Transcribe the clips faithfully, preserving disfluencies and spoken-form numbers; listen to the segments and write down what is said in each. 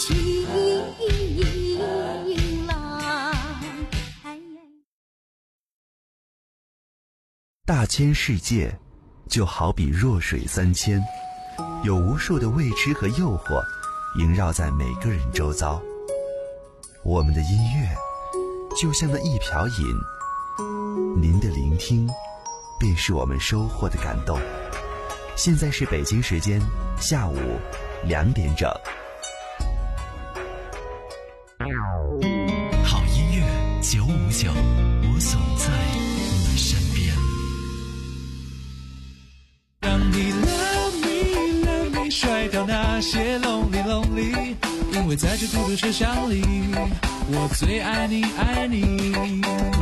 情郎。 大千世界就好比弱水三千，有无数的未知和诱惑萦绕在每个人周遭。我们的音乐就像那一瓢饮，您的聆听便是我们收获的感动。现在是北京时间下午两点整。 好音乐九五九，我总在你身边。 让你 love me love me 甩掉那些 lonely lonely， 因为在这孤独车厢里，我最爱你爱你。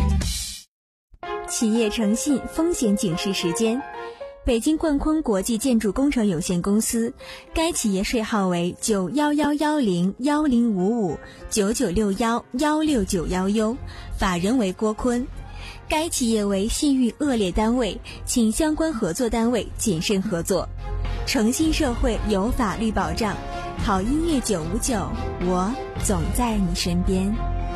企业诚信风险警示时间。北京冠坤国际建筑工程有限公司，该企业税号为九一一一零一零五五九九六一一六九一 U， 法人为郭坤。该企业为信誉恶劣单位，请相关合作单位谨慎合作。诚信社会有法律保障，好音乐九五九，我总在你身边。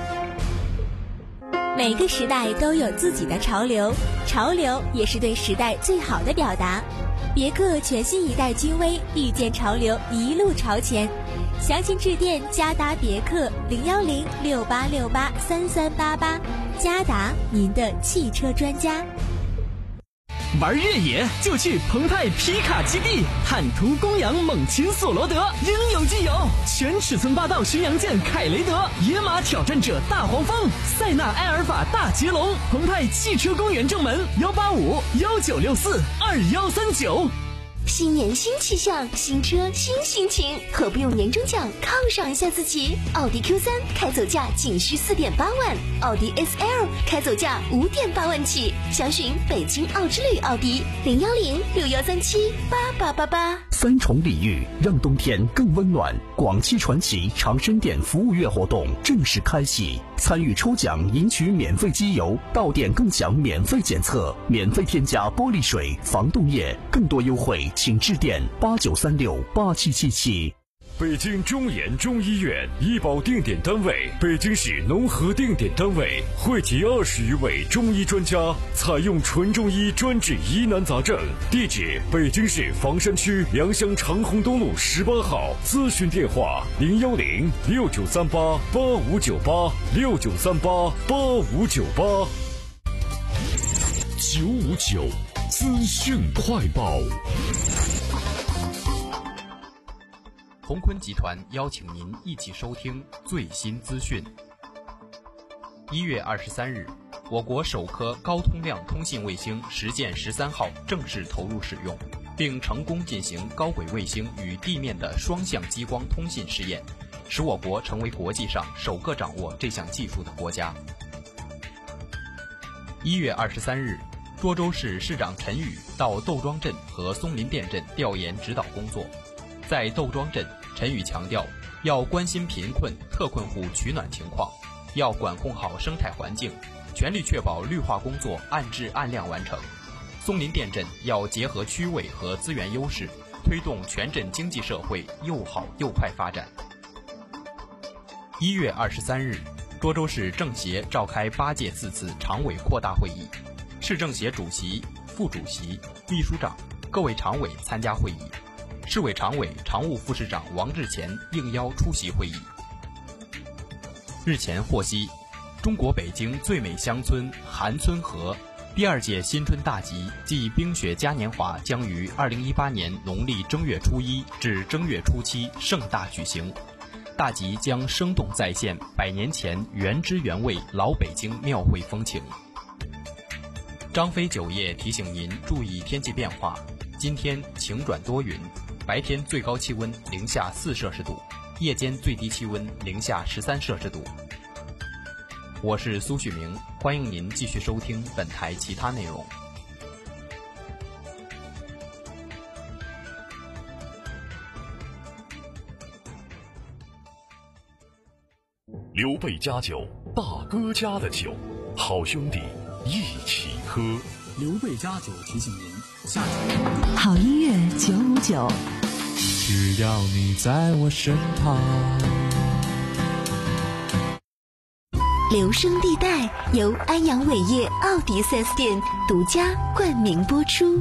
每个时代都有自己的潮流，潮流也是对时代最好的表达。别克全新一代君威，遇见潮流，一路朝前。详情致电嘉达别克零幺零六八六八三三八八，嘉达您的汽车专家。 玩越野就去澎湃皮卡基地，坦途公羊猛禽索罗德，应有尽有。全尺寸霸道巡洋舰凯雷德，野马挑战者大黄蜂，塞纳埃尔法大捷龙。澎湃汽车公园正门幺八五幺九六四二幺三九。 新年新气象，新车新心情，何不用年终奖犒赏一下自己？奥迪 Q 三 开走价仅需 四点八万，奥迪 S L 开走价 五点八万起。详询北京奥之旅奥迪零幺零六幺三七八八八八。 三重礼遇，让冬天更温暖。广汽传祺长生店服务月活动正式开启，参与抽奖赢取免费机油，到店更享免费检测，免费添加玻璃水、防冻液，更多优惠请致电八九三六八七七七。 北京中研中医院医保定点单位，北京市农合定点单位，汇集二十余位中医专家，采用纯中医专治疑难杂症。地址：北京市房山区良乡长虹东路十八号。咨询电话：零幺零六九三八八五九八六九三八八五九八。 九五九资讯快报。 鸿坤集团邀请您一起收听最新资讯。一月二十三日，我国首颗高通量通信卫星实践十三号正式投入使用，并成功进行高轨卫星与地面的双向激光通信试验，使我国成为国际上首个掌握这项技术的国家。一月二十三日，涿州市市长陈宇到窦庄镇和松林店镇调研指导工作。在窦庄镇，陈宇强调要关心贫困特困户取暖情况，要管控好生态环境，全力确保绿化工作按质按量完成。松林店镇要结合区位和资源优势，推动全镇经济社会又好又快发展。一月二十三日，涿州市政协召开八届次次常委扩大会议，市政协主席、副主席、秘书长、各位常委参加会议。市委常委、常务副市长王志前应邀出席会议。日前获悉，中国北京最美乡村韩村河第二届新春大集暨冰雪嘉年华将于二零一八年农历正月初一至正月初七盛大举行。大集将生动再现百年前原汁原味老北京庙会风情。张飞酒业提醒您注意天气变化，今天晴转多云，白天最高气温零下四摄氏度，夜间最低气温零下十三摄氏度。我是苏旭明，欢迎您继续收听本台其他内容。 刘备家酒，大哥家的酒，好兄弟一起喝。 刘备家酒提醒您，下酒好音乐九五九， 只要你在我身旁。 留声地带由安阳伟业奥迪 四 S 店独家冠名播出。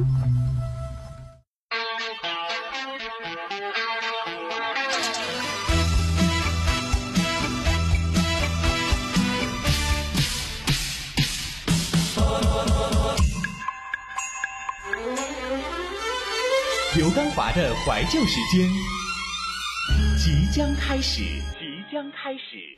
刘刚华的怀旧时间即将开始，即将开始。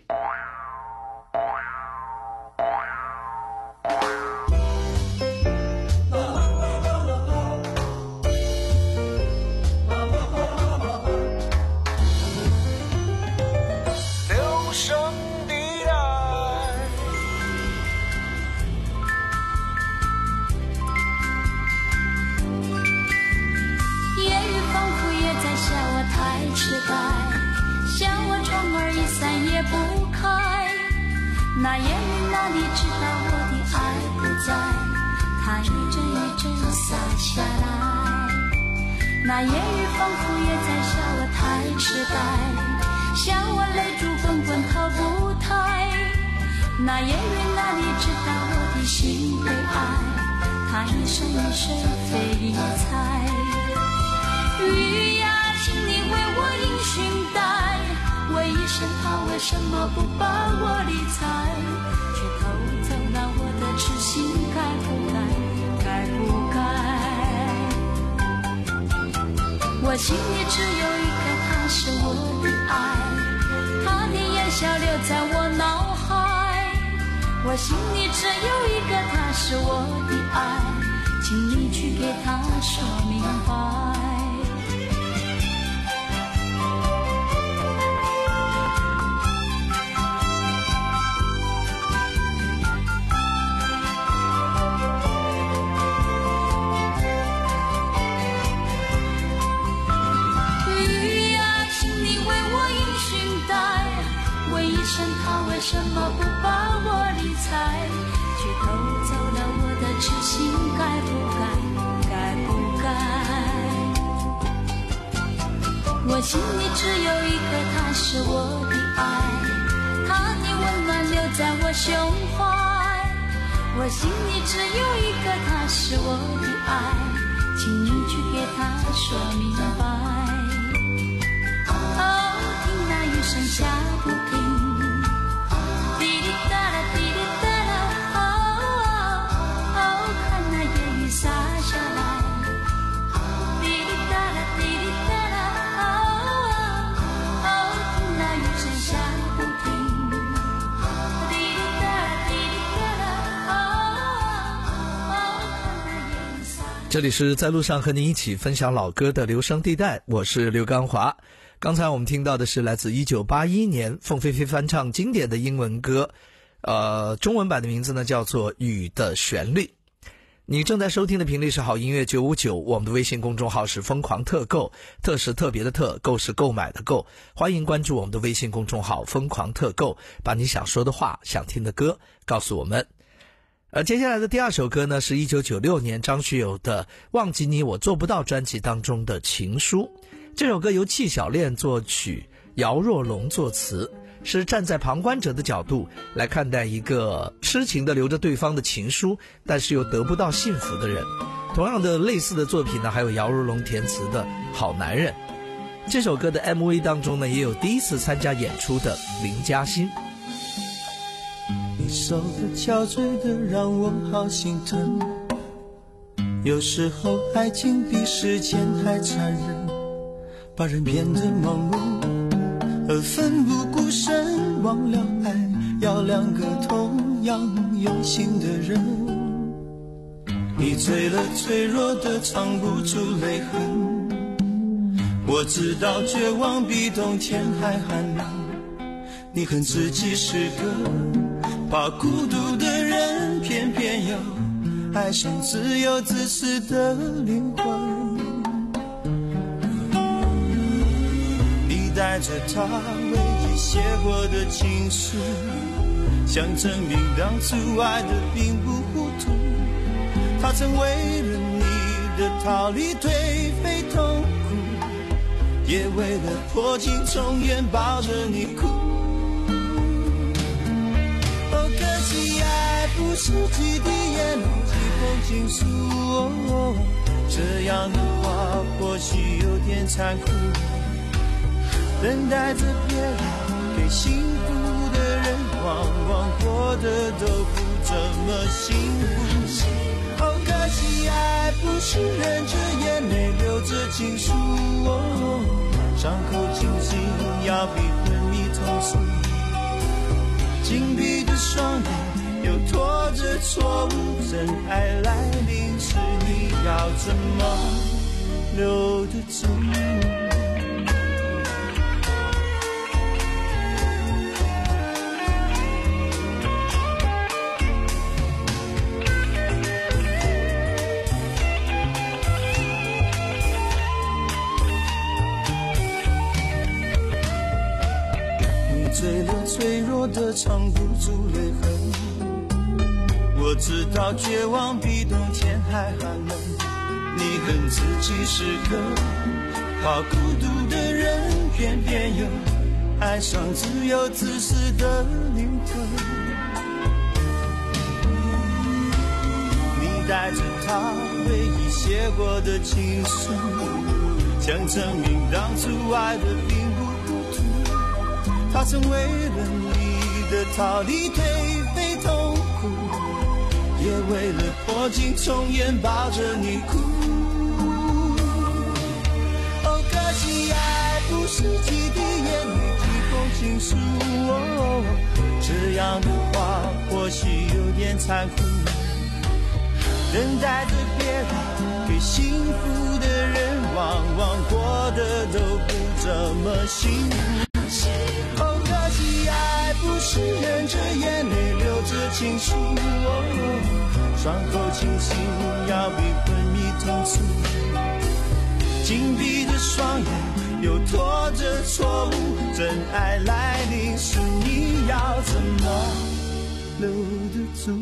留声地带， 夜雨仿佛也在笑我太痴呆，笑我窗儿一扇也不开。那夜雨哪里知道我的爱不在，它一阵一阵洒下来。那夜雨仿佛也在笑我太痴呆，笑我泪珠滚滚逃不开。那夜雨哪里知道我的心被爱，它一声一声飞一猜。雨呀，请你为我迎寻带，问一声他为什么不把我理睬，却偷走了我的痴心，该不该，该不该？我心里只有一个他是我的爱，他的言笑留在我脑海。我心里只有一个他是我的爱，请你去给他说明白。他为什么不把我理睬，却偷走了我的痴心，该不该，该不该？我心里只有一个他是我的爱，他的温暖留在我胸怀。我心里只有一个他是我的爱，请你去给他说明白。哦，听那雨声下不停， 这里是在路上和您一起分享老歌的留声地带，我是刘刚华。刚才我们听到的是来自一九八一年凤飞飞翻唱经典的英文歌，呃，中文版的名字呢叫做《雨的旋律》。你正在收听的频率是好音乐九五九，我们的微信公众号是疯狂特购，特是特别的特，购是购买的购，欢迎关注我们的微信公众号疯狂特购，把你想说的话、想听的歌告诉我们。而接下来的第二首歌呢，是一九九六年张学友的《忘记你我做不到》专辑当中的情书。这首歌由戚小恋作曲，姚若龙作词，是站在旁观者的角度来看待一个痴情的留着对方的情书，但是又得不到幸福的人。同样的类似的作品呢，还有姚若龙填词的《好男人》。这首歌的 M V 当中呢，也有第一次参加演出的林嘉欣。 你手的憔悴的让我好心疼，有时候爱情比时间还残忍，把人变得盲目而奋不顾身，忘了爱要两个同样用心的人。你醉了脆弱的藏不住泪痕，我知道绝望比冬天还寒冷，你恨自己是个怕孤独的人，偏偏又爱上自由自私的灵魂。你带着他唯一写过的情书，想证明当初爱的并不糊涂。他曾为了你的逃离颓废痛苦，也为了破镜重圆抱着你哭。 是几滴眼泪几封情书、哦、这样的话或许有点残酷，等待着别人给幸福的人，往往过得都不怎么幸福。哦，可惜爱不是忍着眼泪流着情书、哦、伤口清醒要比昏迷痛楚，紧闭的双眼又拖着错误，真爱来临时你要怎么留得住？醉了脆弱的藏不住泪痕，我知道绝望比冬天还寒冷，你恨自己是个怕孤独的人，偏偏又爱上自由自私的灵魂。你带着他唯一写过的情书，想证明当初爱的并不糊涂，他曾为了你的逃离颓废痛苦，也为了破镜重圆抱着你哭。哦，可惜爱不是几滴眼泪几封情书、哦、这样的话或许有点残酷，等待着别人给幸福的人，往往过得都不怎么幸福。哦，可惜爱不是忍着眼泪流着情书、哦、伤口清醒要比昏迷痛楚，紧闭着双眼又拖着错误，真爱来临时你要怎么留得住？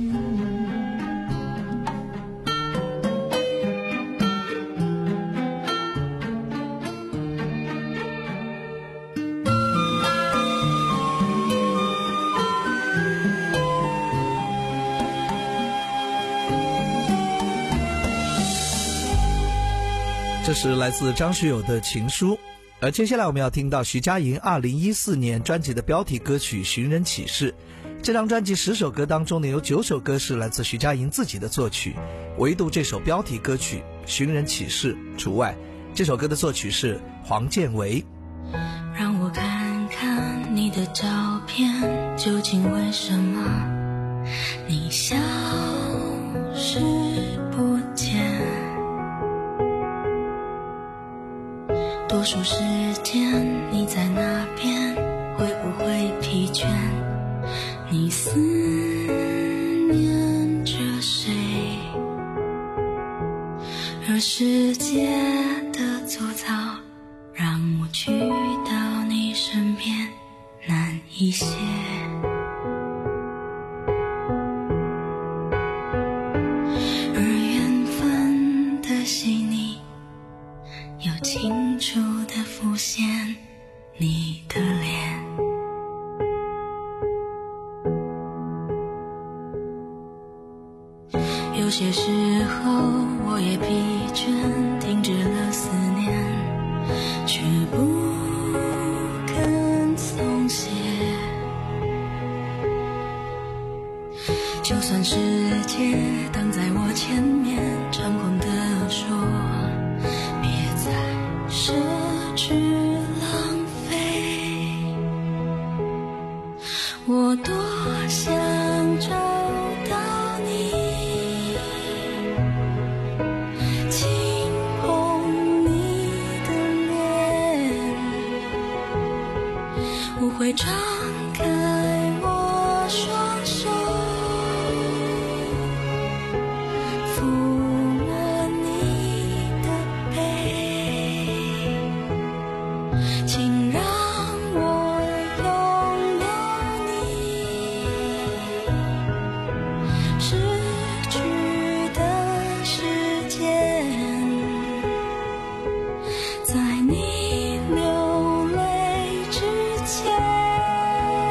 这是来自张学友的情书。而接下来我们要听到徐佳莹二零一四年专辑的标题歌曲《寻人启事》。这张专辑十首歌当中呢，有九首歌是来自徐佳莹自己的作曲，唯独这首标题歌曲《寻人启事》除外。这首歌的作曲是黄建为。 让我看看你的照片，究竟为什么你消失不见？多数时间你在那边，会不会疲倦？你思念着谁？而世界的粗糙让我去到你身边难一些。而缘分的细腻又清楚地浮现你的脸。有些时候我也疲倦，停止了思念，却不肯松懈。就算世界挡在我前面，猖狂地说别再奢侈浪费，我多想找到你，轻碰你的脸，我会张开我双手，抚摸你的背，请让我拥有你，失去的时间，在你流泪之前。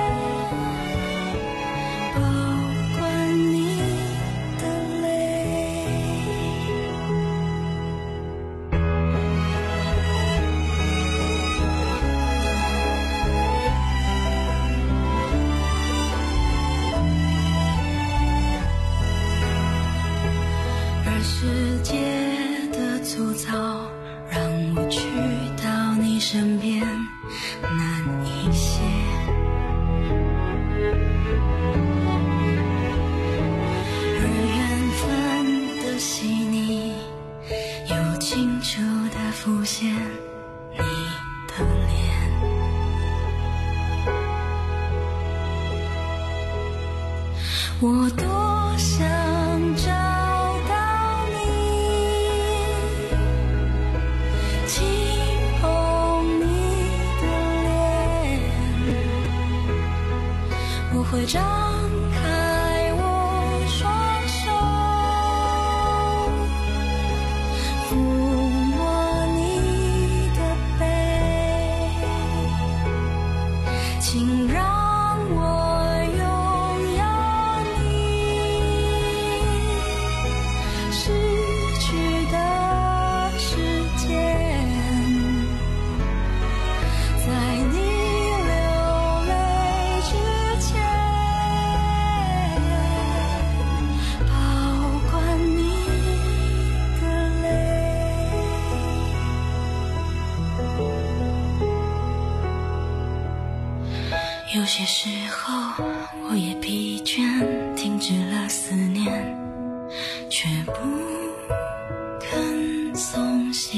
我多想找到你，轻碰你的脸，我会张开我双手，抚摸你的背，请让我拥有你失去的时间，在你流泪之前保管你的泪。有些时候我也疲倦，停止了思念，却不肯松懈。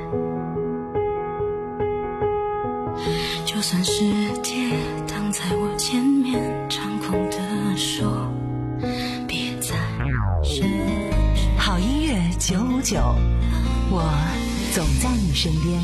就算世界挡在我前面，猖狂地说别再是。 好音乐九五九，我总在你身边。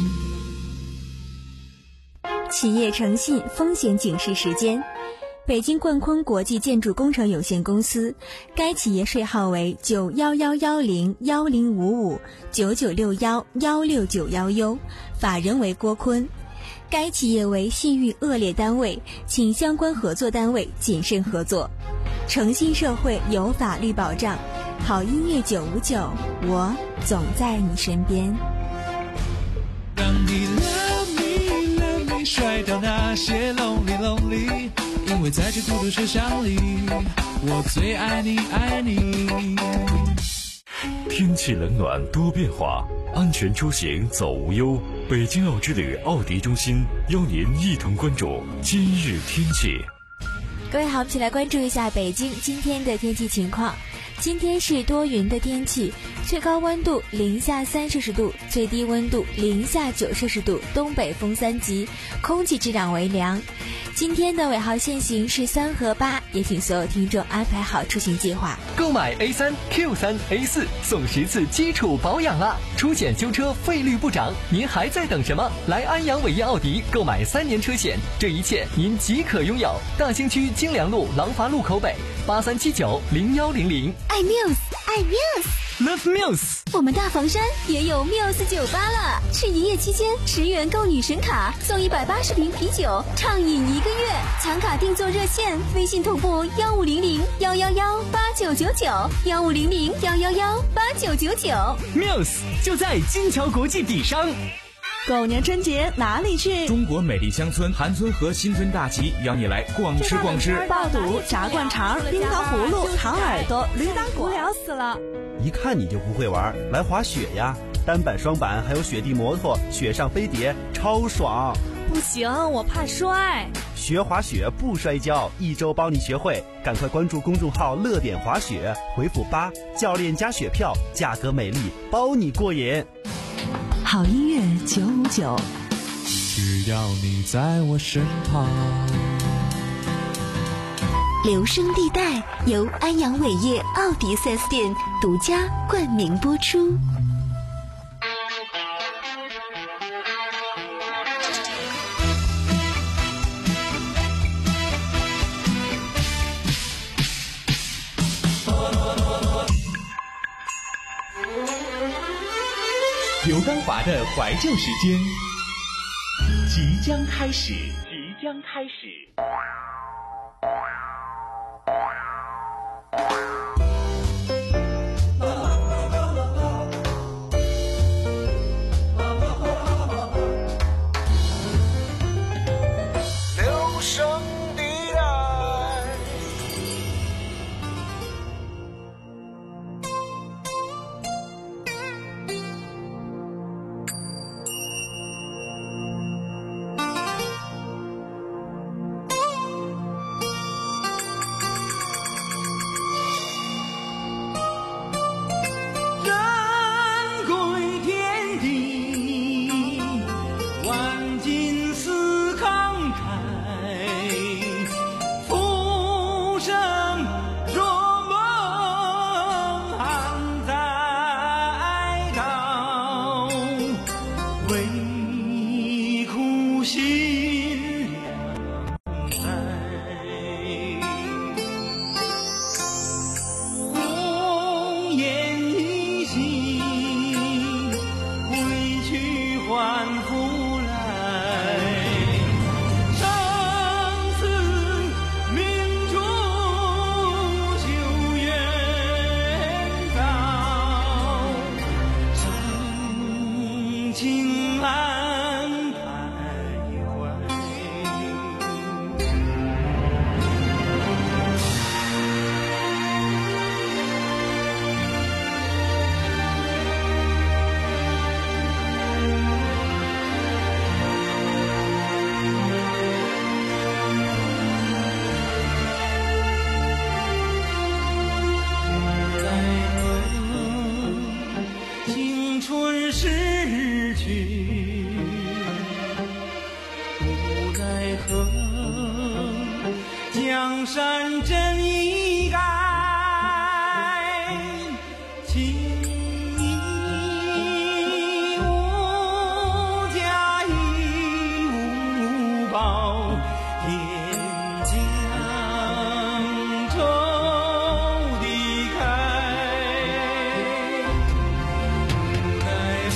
企业诚信风险警示时间，北京冠坤国际建筑工程有限公司，该企业税号为九幺幺幺零幺零五五九九六幺幺六九幺 U， 法人为郭坤。该企业为信誉恶劣单位，请相关合作单位谨慎合作。诚信社会有法律保障，好音乐九五九，我总在你身边。 让你 love me love me 甩掉那些 lonely lonely， 因为在这孤独车厢里，我最爱你爱你。 天气冷暖多变化，安全出行走无忧。北京奥之旅奥迪中心邀您一同关注今日天气。 各位好，我们一起来关注一下北京今天的天气情况。今天是多云的天气，最高温度零下三摄氏度，最低温度零下九摄氏度，东北风三级，空气质量为良。今天的尾号限行是三和八，也请所有听众安排好出行计划。 购买 A 三 Q 三 A 四送十次基础保养啊！出险修车费率不涨，您还在等什么？来安阳伟业奥迪购买三年车险，这一切您即可拥有。大兴区京良路廊坊路口北，八三七九零幺零零。 爱 Muse， 爱 Muse，Love Muse。 我们大房山也有 Muse 酒吧了，是营业期间十元购女神卡送一百八十瓶啤酒，畅饮一个月。抢卡订座热线：微信同步幺五零零幺幺幺八九九九幺五零零幺幺幺八九九九。 Muse 就在金桥国际底商。 狗年春节哪里去？ 中国美丽乡村韩村和新村大集邀你来逛吃逛吃， 爆肚、炸灌肠、冰糖葫芦、糖耳朵、驴打滚，无聊死了。 一看你就不会玩，来滑雪呀！单板、双板，还有雪地摩托、雪上飞碟，超爽！ 不行，我怕摔。 学滑雪不摔跤，一周帮你学会。赶快关注公众号“乐点滑雪”，回复八，教练加雪票，价格美丽，包你过瘾。 好音乐九五九， 只要你在我身旁。 留声地带由安阳伟业奥迪 四 S 店独家冠名播出。 刘刚华的怀旧时间即将开始，即将开始。 留声地带。 江山真一改，情义无价亦无宝，天将愁地开，奈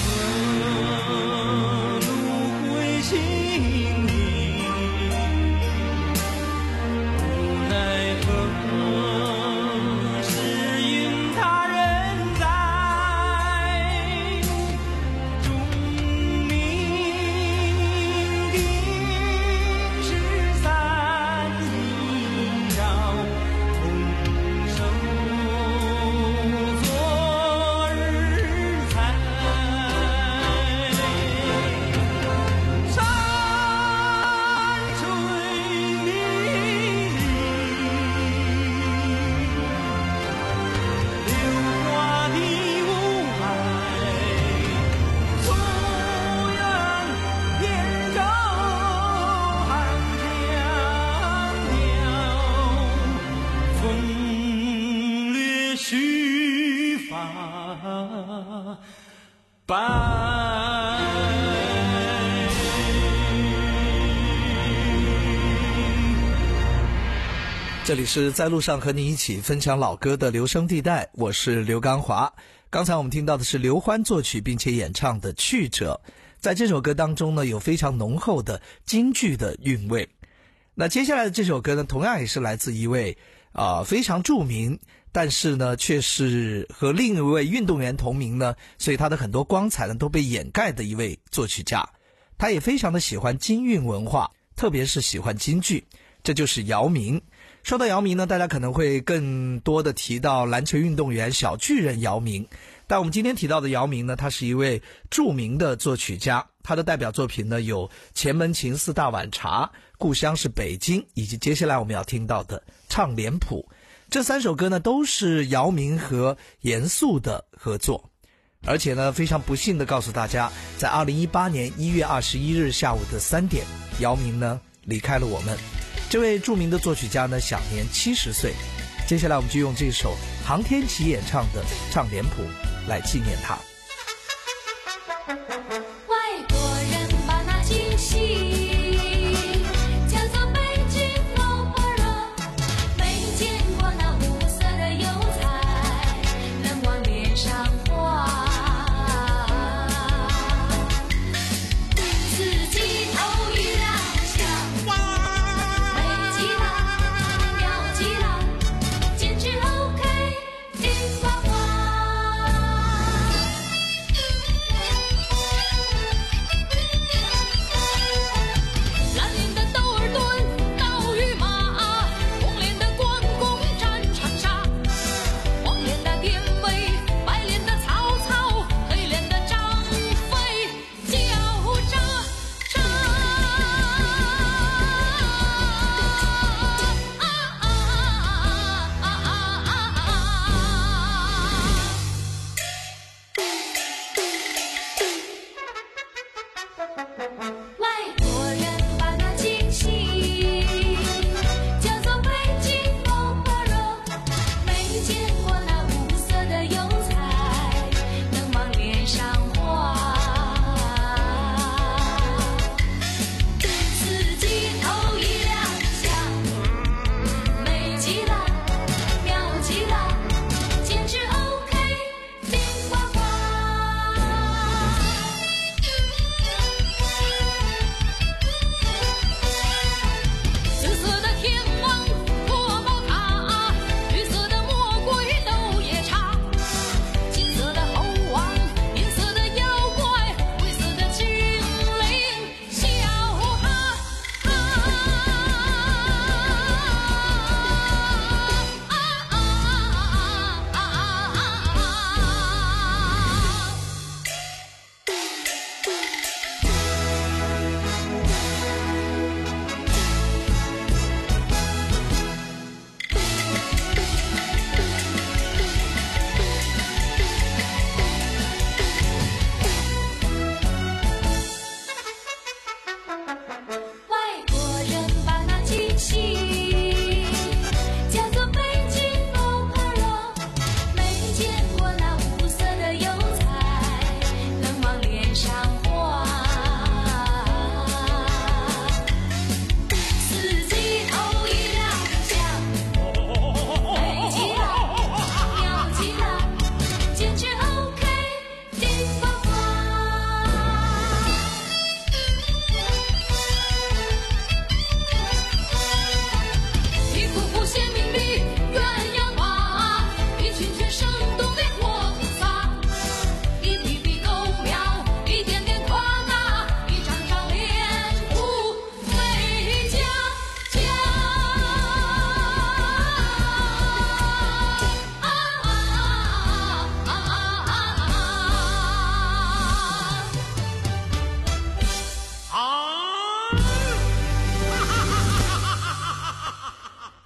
何路回心里，奈何时运他人在，钟鸣定是三一朝，同守昨日残。山水迷离，流花的雾霭，夙愿燕州汉江调，风掠须发白。 这里是在路上和你一起分享老歌的留声地带，我是刘刚华。刚才我们听到的是刘欢作曲并且演唱的《去者》。在这首歌当中呢，有非常浓厚的京剧的韵味。那接下来的这首歌呢，同样也是来自一位啊、呃、非常著名，但是呢却是和另一位运动员同名呢，所以他的很多光彩呢都被掩盖的一位作曲家。他也非常的喜欢京韵文化，特别是喜欢京剧，这就是姚明。说到姚明呢，大家可能会更多的提到篮球运动员小巨人姚明，但我们今天提到的姚明呢，他是一位著名的作曲家，他的代表作品呢有《前门情思大碗茶》、《故乡是北京》，以及接下来我们要听到的《唱脸谱》。这三首歌呢都是姚明和严肃的合作。而且呢，非常不幸的告诉大家，在二零一八年一月二十一日下午的三点，姚明呢离开了我们。这位著名的作曲家呢，享年七十岁。接下来我们就用这首杭天琪演唱的《唱脸谱》来纪念他。 外国人把那京戏叫做北京风火热，没见过那五色的油彩能往脸上画，四季头一亮相，美极了，妙极了，简直 OK 顶呱呱。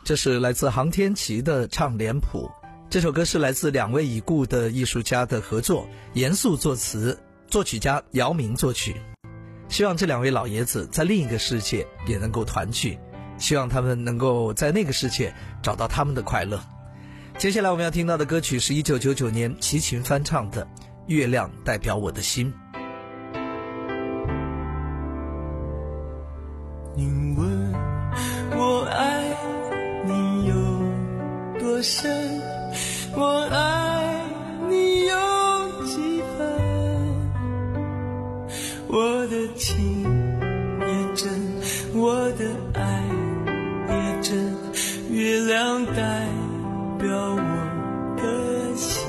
这是来自航天旗的唱脸谱。这首歌是来自两位已故的艺术家的合作，严肃作词，作曲家姚明作曲。希望这两位老爷子在另一个世界也能够团聚，希望他们能够在那个世界找到他们的快乐。接下来我们要听到的歌曲是一九九九年齐秦翻唱的《月亮代表我的心》。 你问我爱你有多深，我爱你有几分，我的情也真，我的爱也真，月亮代表我的心。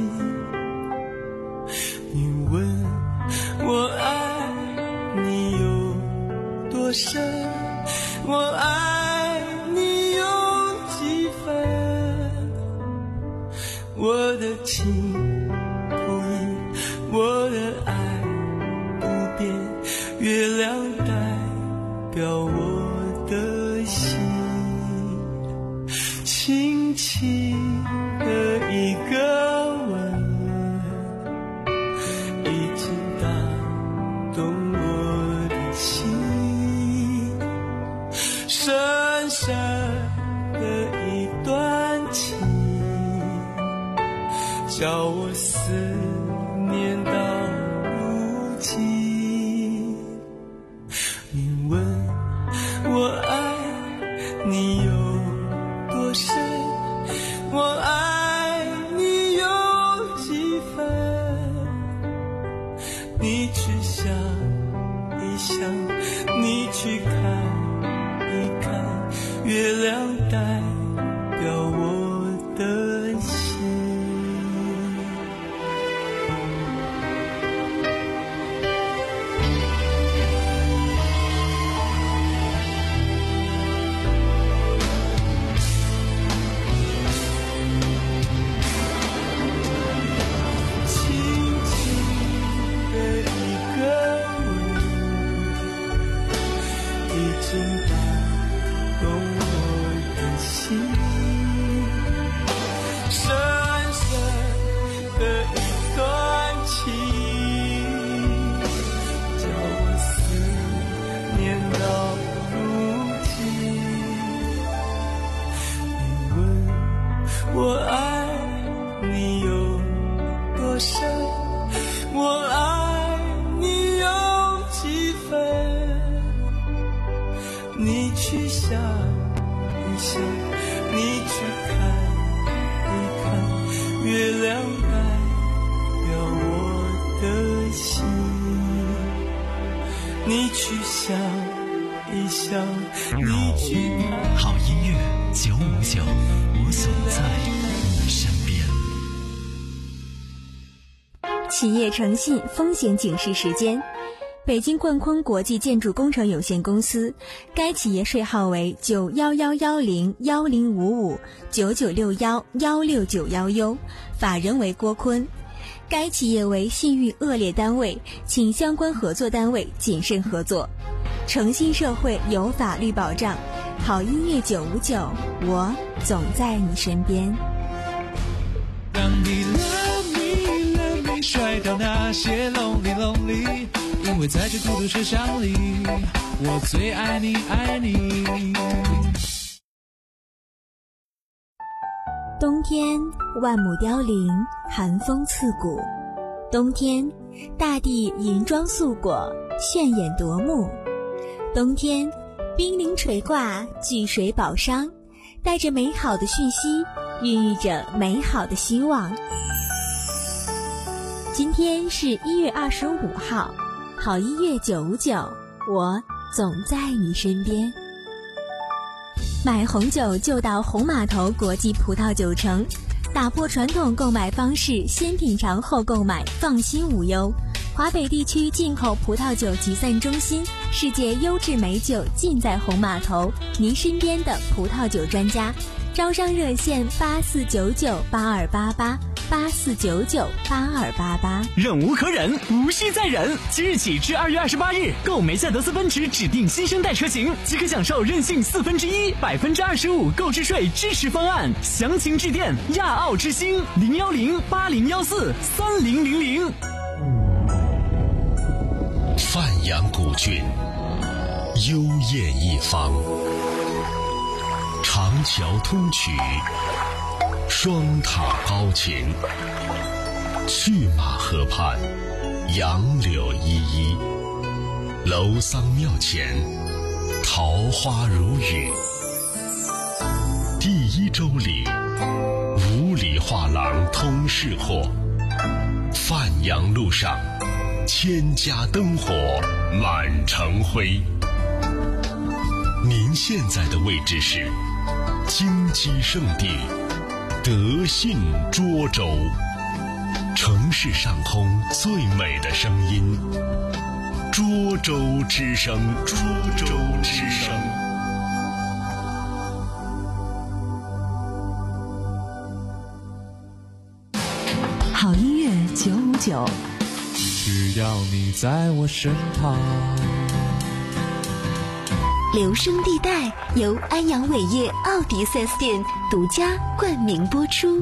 你问我爱你有多深，我爱你有几分，我的情不移，我的爱不变，月亮代表我的心。轻轻的一个吻，已经打动我的心，深深的一段情，叫我思念到如今。你问我爱你有多深，我爱你有几分，你去想一想，你去看一看，月亮代表我的心。我爱你有多深，我爱你有几分，你去想一想，你去看一看，月亮代表我的心，你去想一想，你去看。 好音乐九五九，我总在你身边。 企业诚信风险警示时间。北京冠坤国际建筑工程有限公司，该企业税号为九幺幺幺零幺零五五九九六幺幺六九幺 U， 法人为郭坤。该企业为信誉恶劣单位，请相关合作单位谨慎合作。诚信社会有法律保障，好音乐九五九，我总在你身边。 让你 love me love me 甩掉那些 lonely lonely， 因为在这孤独车厢里，我最爱你爱你。 冬天万亩凋零，寒风刺骨。冬天大地银装素裹，炫眼夺目。冬天冰凌垂挂，聚水宝商，带着美好的讯息，孕育着美好的希望。今天是一月二十五号，好音乐九五九，我总在你身边。买红酒就到红码头国际葡萄酒城，打破传统购买方式，先品尝后购买，放心无忧。华北地区进口葡萄酒集散中心，世界优质美酒尽在红码头，您身边的葡萄酒专家。招商热线八四九九八二八八， 八四九九八二八八。 忍无可忍，无需再忍。即日起至二月二十八日，购梅赛德斯奔驰指定新生代车型，即可享受任性四分之一、百分之二十五购置税支持方案。详情致电亚奥之星零幺零八零幺四三零零零。 范阳古郡，幽艳一方，长桥通衢，双塔高擎，去马河畔，杨柳依依，楼桑庙前，桃花如雨。第一周里，五里画廊通市货，范阳路上，千家灯火满城辉。您现在的位置是金鸡圣地德信涿州，城市上空最美的声音，涿州之声，涿州之声。 好音乐九五九， 只要你在我身旁。 留声地带由安阳伟业奥迪 四 S 店独家冠名播出。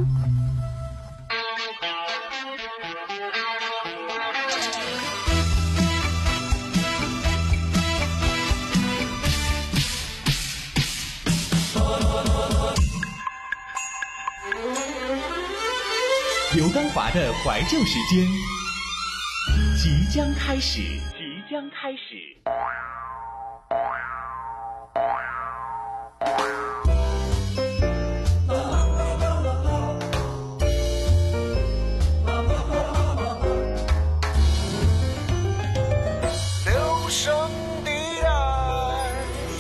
刘刚华的怀旧时间即将开始，即将开始。 留声地带。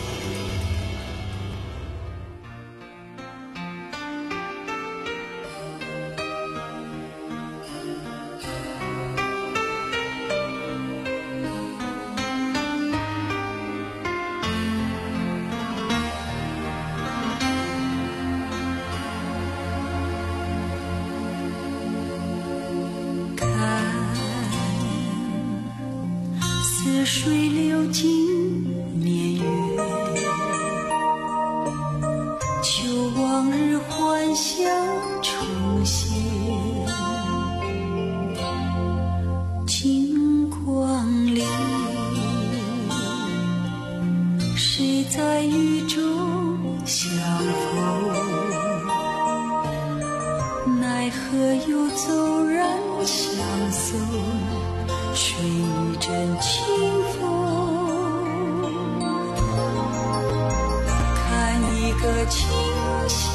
似水流尽年月，求往日欢笑重现。金光里，谁在雨中相逢？奈何又骤然相送，水一阵清风，看一个清香，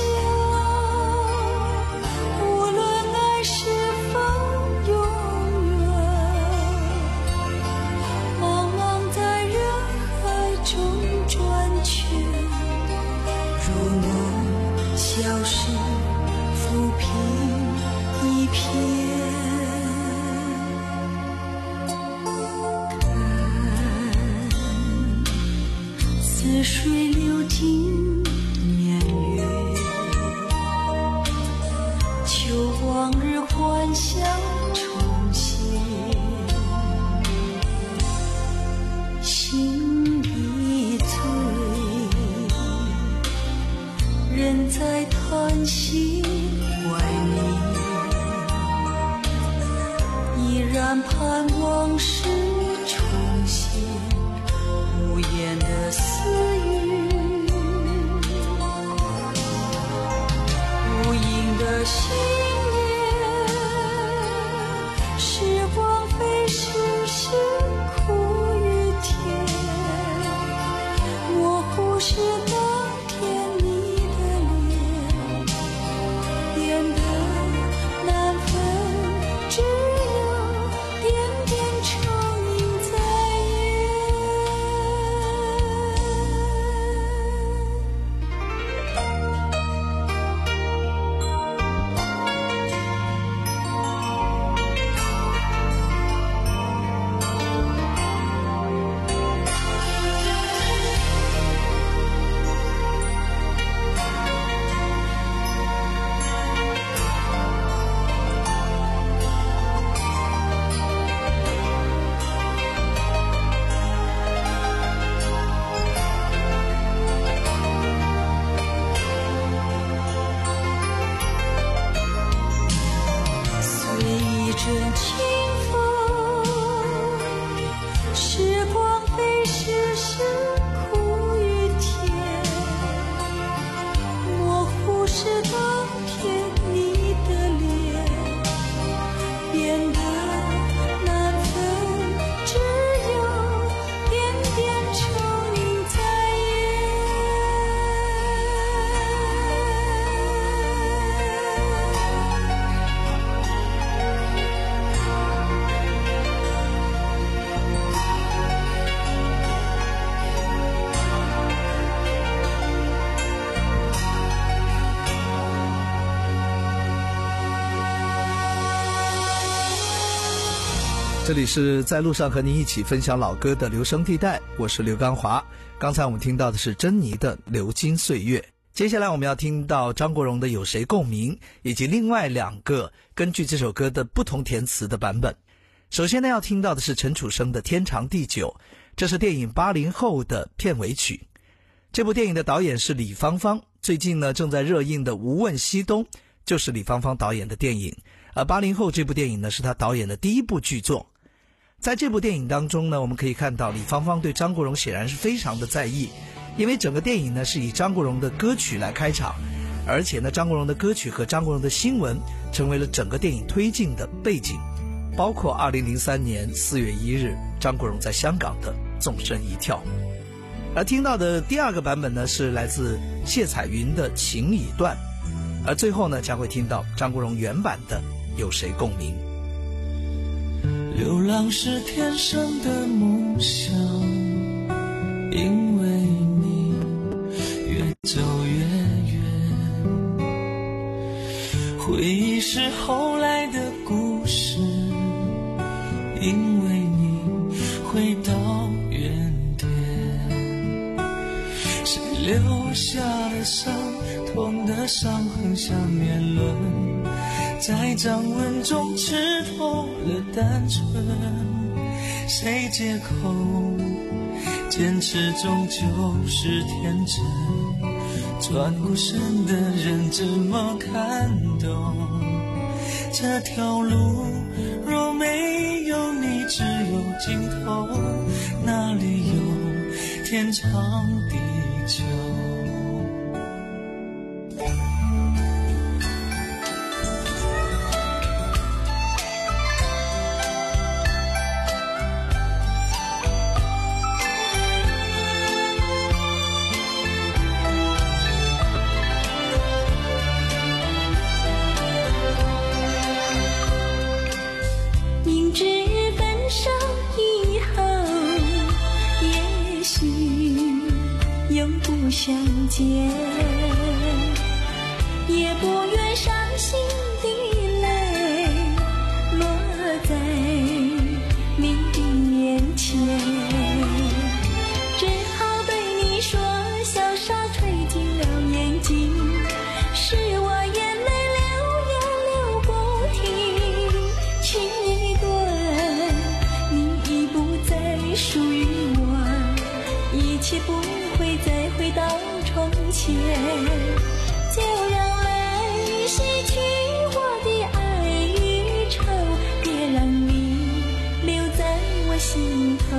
无论爱是否永远，茫茫在人海中转圈，如梦消失，浮萍一片。似水流尽年月，求往日欢笑重现。心已醉，人在叹息怀念，依然盼往事重现。无言的私语，无影的心念，时光飞逝是苦与甜，模糊是当天你的脸，变得难分，只有点点成这里是在路上和您一起分享老歌的留声地带，我是刘刚华。刚才我们听到的是珍妮的《流金岁月》，接下来我们要听到张国荣的《有谁共鸣》，以及另外两个根据这首歌的不同填词的版本。首先呢，要听到的是陈楚生的《天长地久》，这是电影《八零后》的片尾曲。这部电影的导演是李芳芳，最近呢正在热映的《无问西东》就是李芳芳导演的电影，而《八零后》这部电影呢是他导演的第一部剧作。在这部电影当中呢，我们可以看到李芳芳对张国荣显然是非常的在意，因为整个电影呢是以张国荣的歌曲来开场，而且呢张国荣的歌曲和张国荣的新闻成为了整个电影推进的背景，包括二零零三年四月一日张国荣在香港的纵身一跳。而听到的第二个版本呢是来自谢彩云的《情已断》，而最后呢将会听到张国荣原版的《有谁共鸣》。 流浪是天生的梦想，因为你越走越远，回忆是后来的故事，因为你回到原点，谁留下了伤痛的伤痕像年轮，在掌纹中吃透了单纯，谁借口坚持终究是天真，转过身的人怎么看懂这条路，若没有你只有尽头，哪里有天长地久。 相见，也不愿伤心的泪落在你的眼前，只好对你说，潇洒垂进了眼睛，是我眼泪流呀流不停。情已断，你已不再属于我，一切不会再回到从前，就让泪洗去我的爱与愁，别让你留在我心头。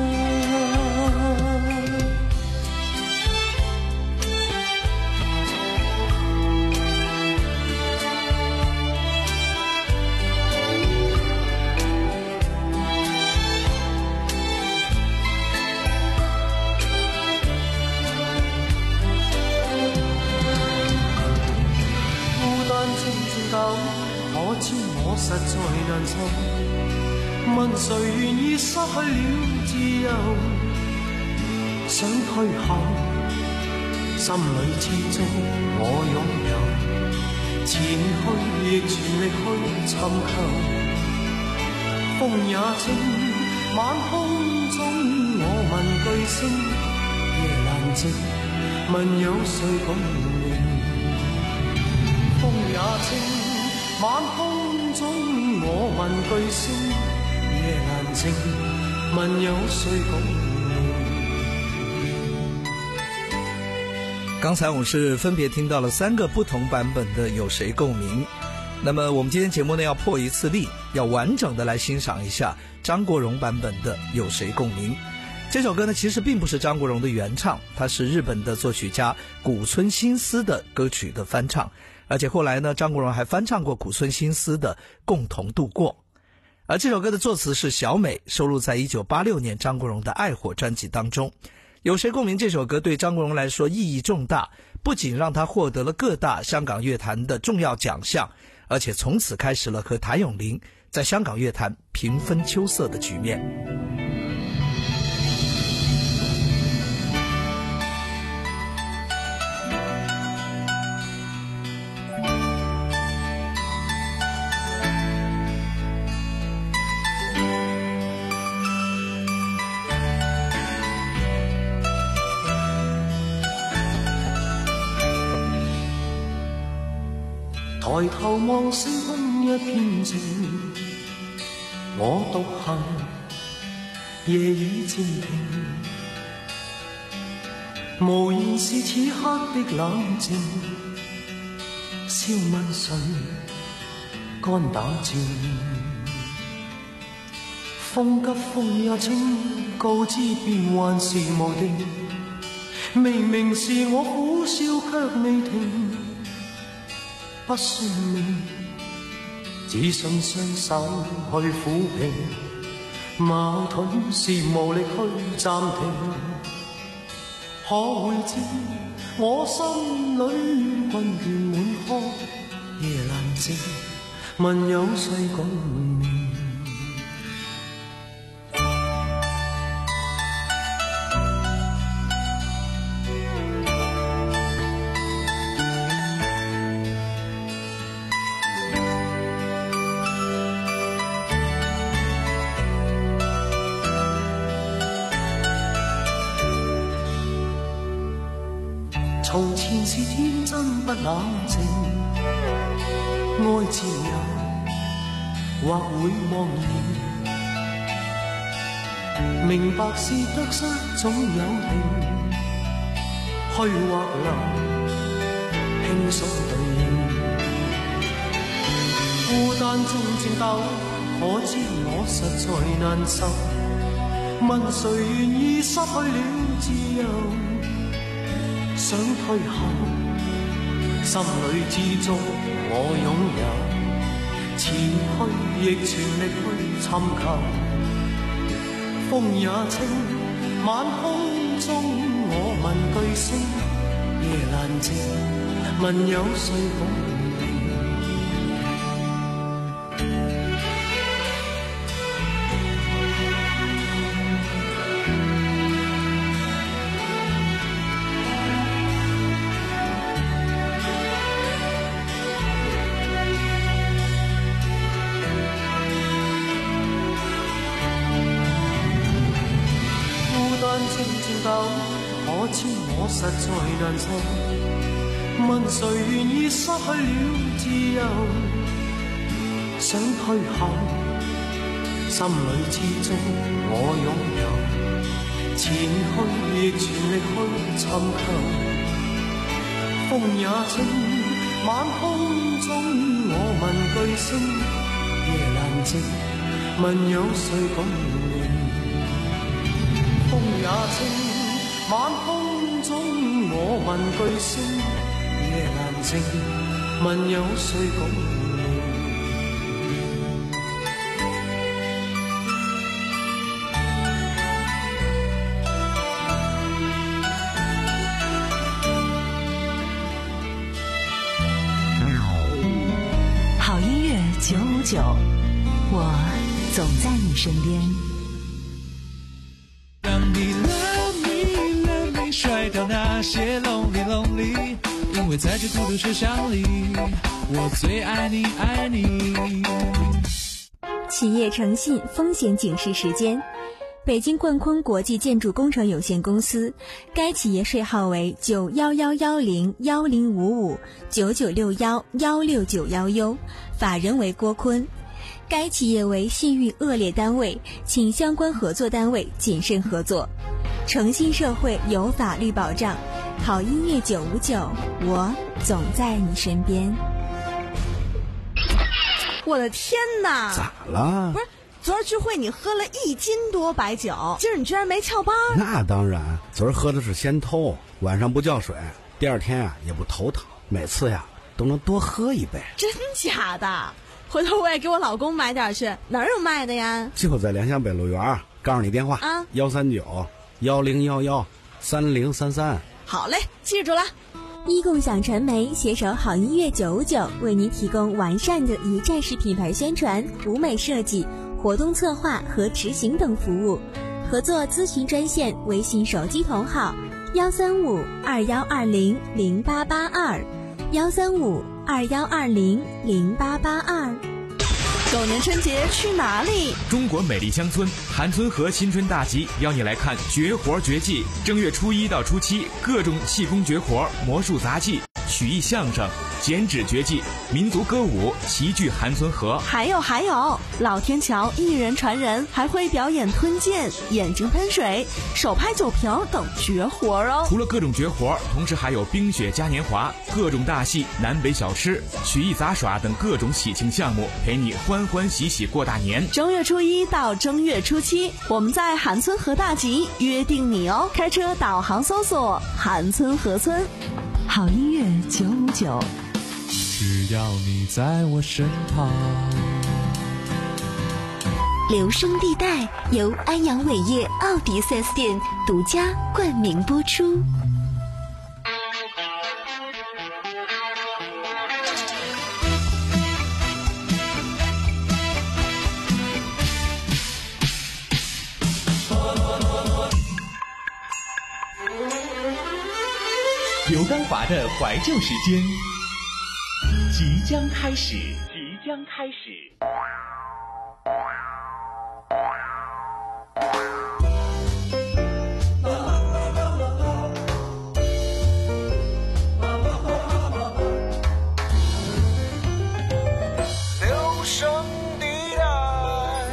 可知我實在難受，問誰願意失去了自由，想退後，心裏始終我擁有，前去亦全力去尋求，風也清，晚空中我問句聲，夜闌靜，問有誰共鳴，風也清，晚空中我問句聲，夜闌靜，問有誰共鳴。 刚才我们是分别听到了三个不同版本的《有谁共鸣》，那么我们今天节目呢要破一次例，要完整的来欣赏一下张国荣版本的《有谁共鸣》。这首歌呢其实并不是张国荣的原唱，它是日本的作曲家古村新司的歌曲的翻唱，而且后来呢张国荣还翻唱过古村新司的《共同度过》。而这首歌的作词是小美，收录在一九八六年张国荣的《爱火》专辑当中。有谁共鸣这首歌对张国荣来说意义重大，不仅让他获得了各大香港乐坛的重要奖项，而且从此开始了和谭咏麟在香港乐坛平分秋色的局面。 抬頭望星空一片靜，我獨行，夜已漸停，無言是此刻的冷靜，笑問誰肝膽戰，風急風也清，告知變幻是無定，明明是我苦笑卻未停，不信命，只信雙手去撫平，矛盾是無力去暫停，可會知我心裏困倦滿腔，夜闌靜，問有誰共鳴？從前是天真不冷靜，愛自由或會茫然，明白是得失總有定，虛或流，輕鬆對應，孤單中戰鬥，可知我實在難受，問誰願意失去了自由？想退後，心裏之中我擁有，前去亦全力去尋求。風也清，晚空中我問句星，夜闌靜，問有誰共可知我實在難受，問誰願意失去了自由？想退後，心裏之中我擁有，前去亦全力去尋求。風也清，晚空中我問句星，夜闌靜，問有誰共鳴？風也清，晚空中我問句星，夜闌靜，問有誰共鳴？ 好音樂九五九，我總在你身邊。 甩掉那些 lonely lonely， 因为在这孤独车厢里，我最爱你爱你。 企业诚信风险警示时间，北京冠坤国际建筑工程有限公司，该企业税号为九幺幺幺零幺零五五九九六幺幺六九幺 U， 法人为郭坤。该企业为信誉恶劣单位，请相关合作单位谨慎合作。诚信社会有法律保障，好音乐九五九，我总在你身边。 我的天哪！ 咋了？ 不是，昨儿聚会你喝了一斤多白酒，今儿你居然没翘班？ 那当然，昨儿喝的是仙偷，晚上不叫水，第二天啊也不头疼，每次呀都能多喝一杯。 真假的？回头我也给我老公买点去，哪儿有卖的呀？ 就在联想北路园，告诉你电话啊，幺三九幺零幺幺三零三三。 好嘞，记住了。 一共享传媒携手好音乐九五九，为您提供完善的一站式品牌宣传、舞美设计、活动策划和执行等服务。合作咨询专线：微信手机同号幺三五二幺二零零八八二幺三五二幺二零零八八二。 狗年春节去哪里？ 中国美丽乡村韩村河新春大集邀你来看绝活绝技，正月初一到初七，各种气功绝活、魔术杂技、曲艺相声、 剪纸绝技、民族歌舞齐聚韩村河。 还有还有，老天桥一人传人，还会表演吞剑、眼睛喷水、手拍酒瓶等绝活哦。 除了各种绝活，同时还有冰雪嘉年华、各种大戏、南北小吃、曲艺杂耍等各种喜庆项目，陪你欢欢喜喜过大年。 正月初一到正月初七，我们在韩村河大集约定你哦。开车导航搜索韩村河村。 好音乐九五九， 只要你在我身旁。 留声地带由安阳伟业奥迪 四 S 店独家冠名播出。 刘刚华的怀旧时间即将开始，即将开始。 留声地带，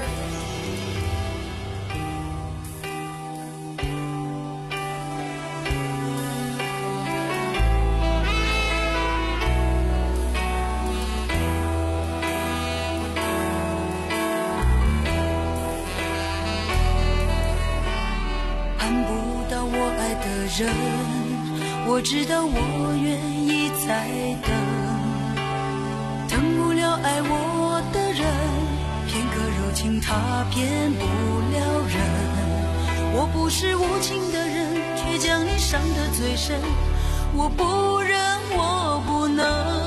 人，我知道我愿意再等，等不了爱我的人，片刻柔情他骗不了人。我不是无情的人，却将你伤得最深。我不忍，我不能，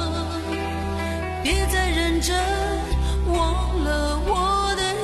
别再认真忘了我的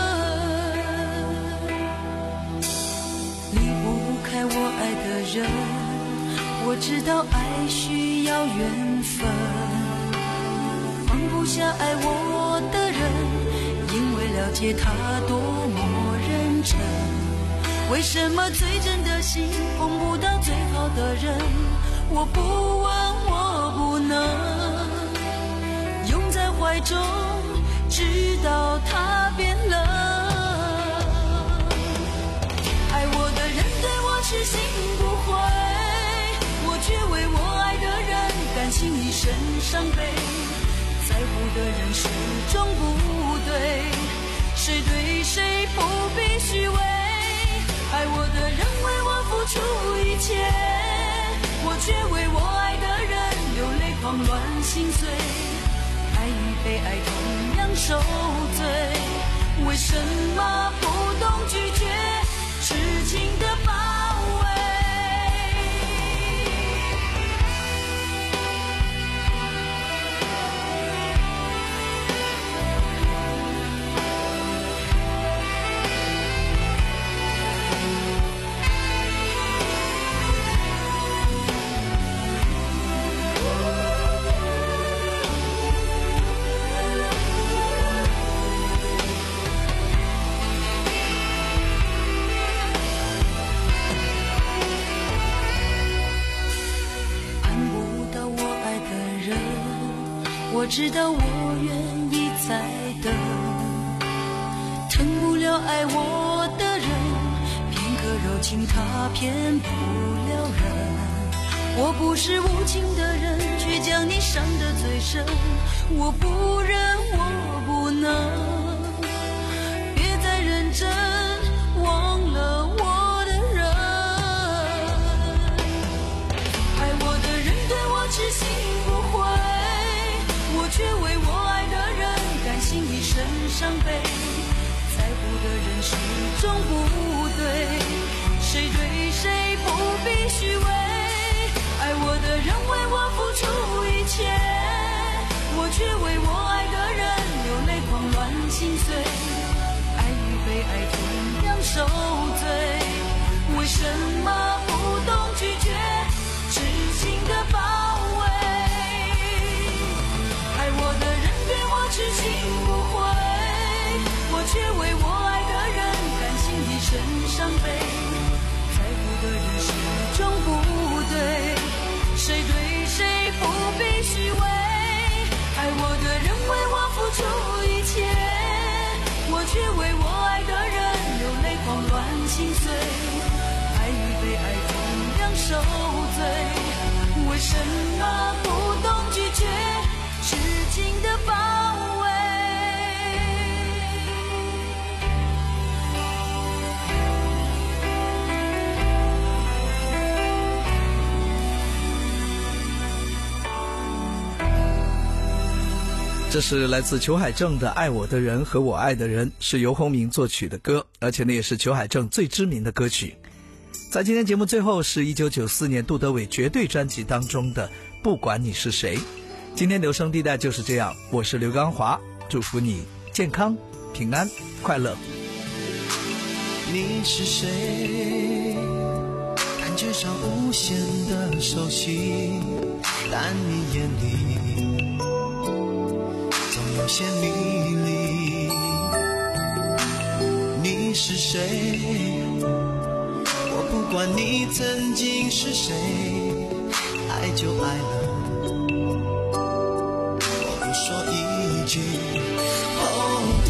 人，离不开我爱的人。我知道爱需要缘分，放不下爱我的人，因为了解他多么认真。为什么最真的心碰不到最好的人？我不问，我不能拥在怀中，直到他变冷。爱我的人对我痴心不悔，我却为我爱的人甘心一生伤悲。在乎的人始终不对，谁对谁不必虚伪。爱我的人为我付出一切，我却为我爱的人流泪狂乱心碎。爱与被爱同样受罪，为什么不懂拒绝痴情的包围？我知道我愿意再等，疼不了爱我的人，片刻柔情他骗不了人。我不是无情的人，却将你伤得最深。我不忍，我不能，别再认真忘了我的人。爱我的人对我痴心不悔，我却为我爱的人甘心一生伤悲。在乎的人始终不对，谁对谁不必虚伪。爱我的人为我付出一切，我却为我爱的人流泪狂乱心碎。爱与被爱同样受罪，为什么不懂拒绝痴情的包围？爱我的人对我痴心不悔，我却为我爱的人甘心一生伤悲。在乎的人始终不对，谁对谁不必虚伪。 爱我的人为我付出一切，我却为我爱的人流泪慌乱心碎，爱与被爱同样受罪，为什么不懂拒绝痴情的包围？ 这是来自裘海正的《爱我的人和我爱的人》，是游鸿明作曲的歌，而且呢也是裘海正最知名的歌曲。在今天节目最后是一九九四年杜德伟绝对专辑当中的《不管你是谁》。今天留声地带就是这样，我是刘刚华，祝福你健康、平安、快乐。 你是谁？感觉上无限的熟悉，但你眼里有些迷离。你是谁？我不管你曾经是谁，爱就爱了，我不说一句后退。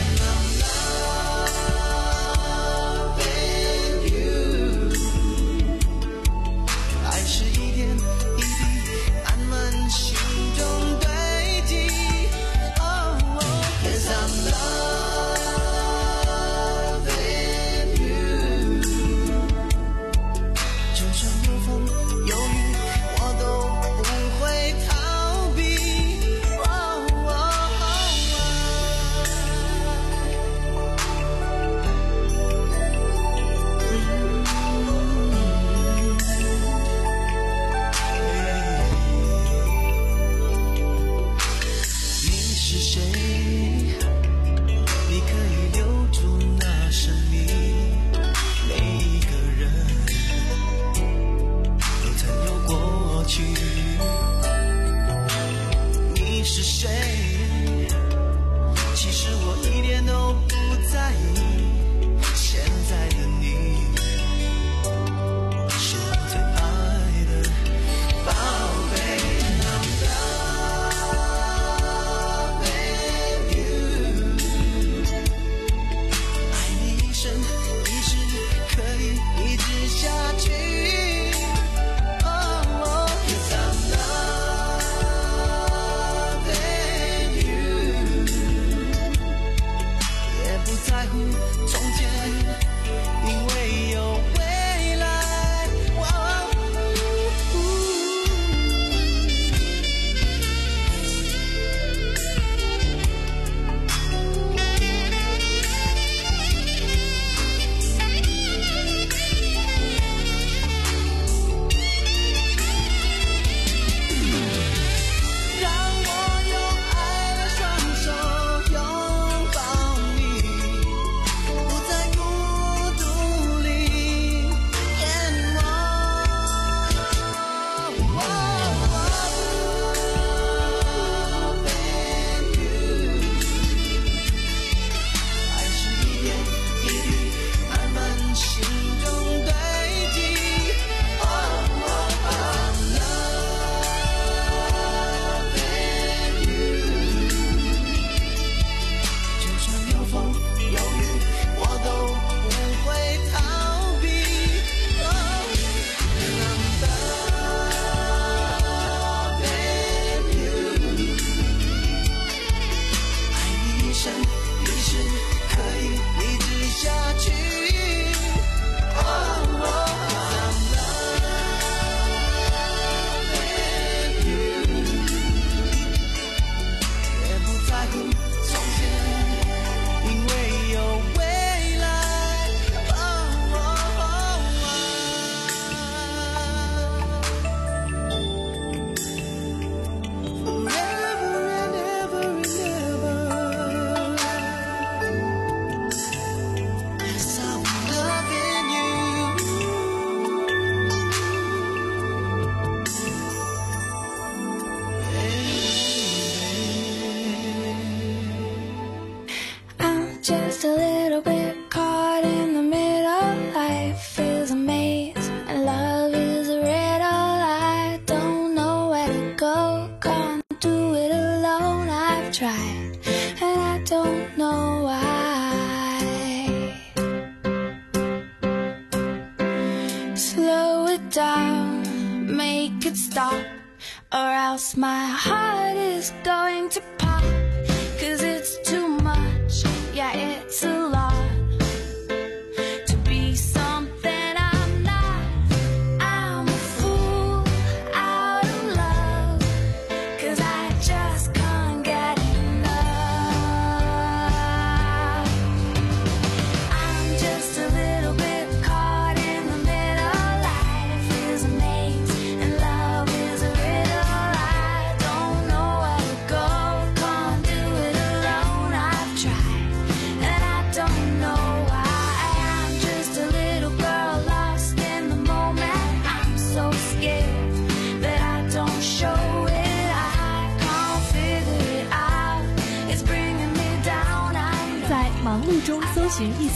爱是一点一滴慢慢心中堆积。Cause I'm loving you， 就算有风有雨我都不 tried, and I don't know why. Slow it down, make it stop, or else my heart is going to pop. Cause it's too much, yeah, it's a lot to be something I'm not. I'm a fool out of love, cause I just can't get enough. I'm just a little bit caught in the middle. Life is a maze and love is a riddle. I don't know where to go, can't do it alone. I've tried and I don't know why. I'm just a little girl lost in the moment. I'm so scared that I don't show it. I can't figure it out, it's bringing me down. I know 在忙碌中搜寻一